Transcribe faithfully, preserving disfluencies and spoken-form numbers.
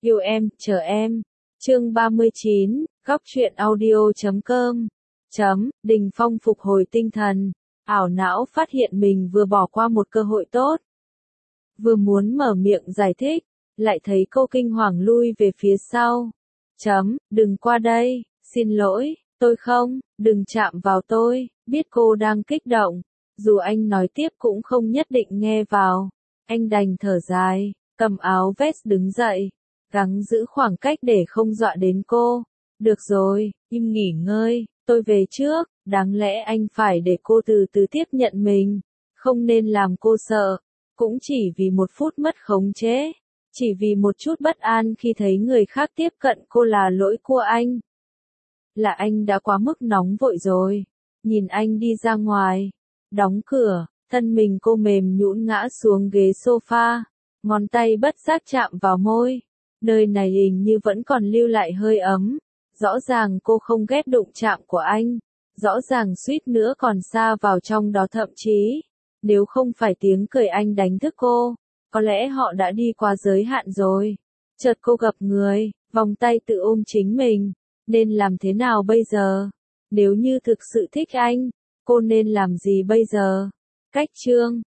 Yêu em, chờ em. Chương ba mươi chín, góc truyện audio chấm com. Chấm, Đình Phong phục hồi tinh thần, ảo não phát hiện mình vừa bỏ qua một cơ hội tốt. Vừa muốn mở miệng giải thích, lại thấy cô kinh hoàng lui về phía sau. Chấm, đừng qua đây, xin lỗi, tôi không, đừng chạm vào tôi, biết cô đang kích động. Dù anh nói tiếp cũng không nhất định nghe vào. Anh đành thở dài, cầm áo vest đứng dậy, gắng giữ khoảng cách để không dọa đến cô. Được rồi, im nghỉ ngơi, tôi về trước, đáng lẽ anh phải để cô từ từ tiếp nhận mình, không nên làm cô sợ, cũng chỉ vì một phút mất khống chế, chỉ vì một chút bất an khi thấy người khác tiếp cận cô là lỗi của anh. Là anh đã quá mức nóng vội rồi, nhìn anh đi ra ngoài, đóng cửa, thân mình cô mềm nhũn ngã xuống ghế sofa, ngón tay bất giác chạm vào môi. Nơi này hình như vẫn còn lưu lại hơi ấm. Rõ ràng cô không ghét đụng chạm của anh. Rõ ràng suýt nữa còn sa vào trong đó, thậm chí, nếu không phải tiếng cười anh đánh thức cô, có lẽ họ đã đi qua giới hạn rồi. Chợt cô gặp người, vòng tay tự ôm chính mình. Nên làm thế nào bây giờ? Nếu như thực sự thích anh, cô nên làm gì bây giờ? Cách chương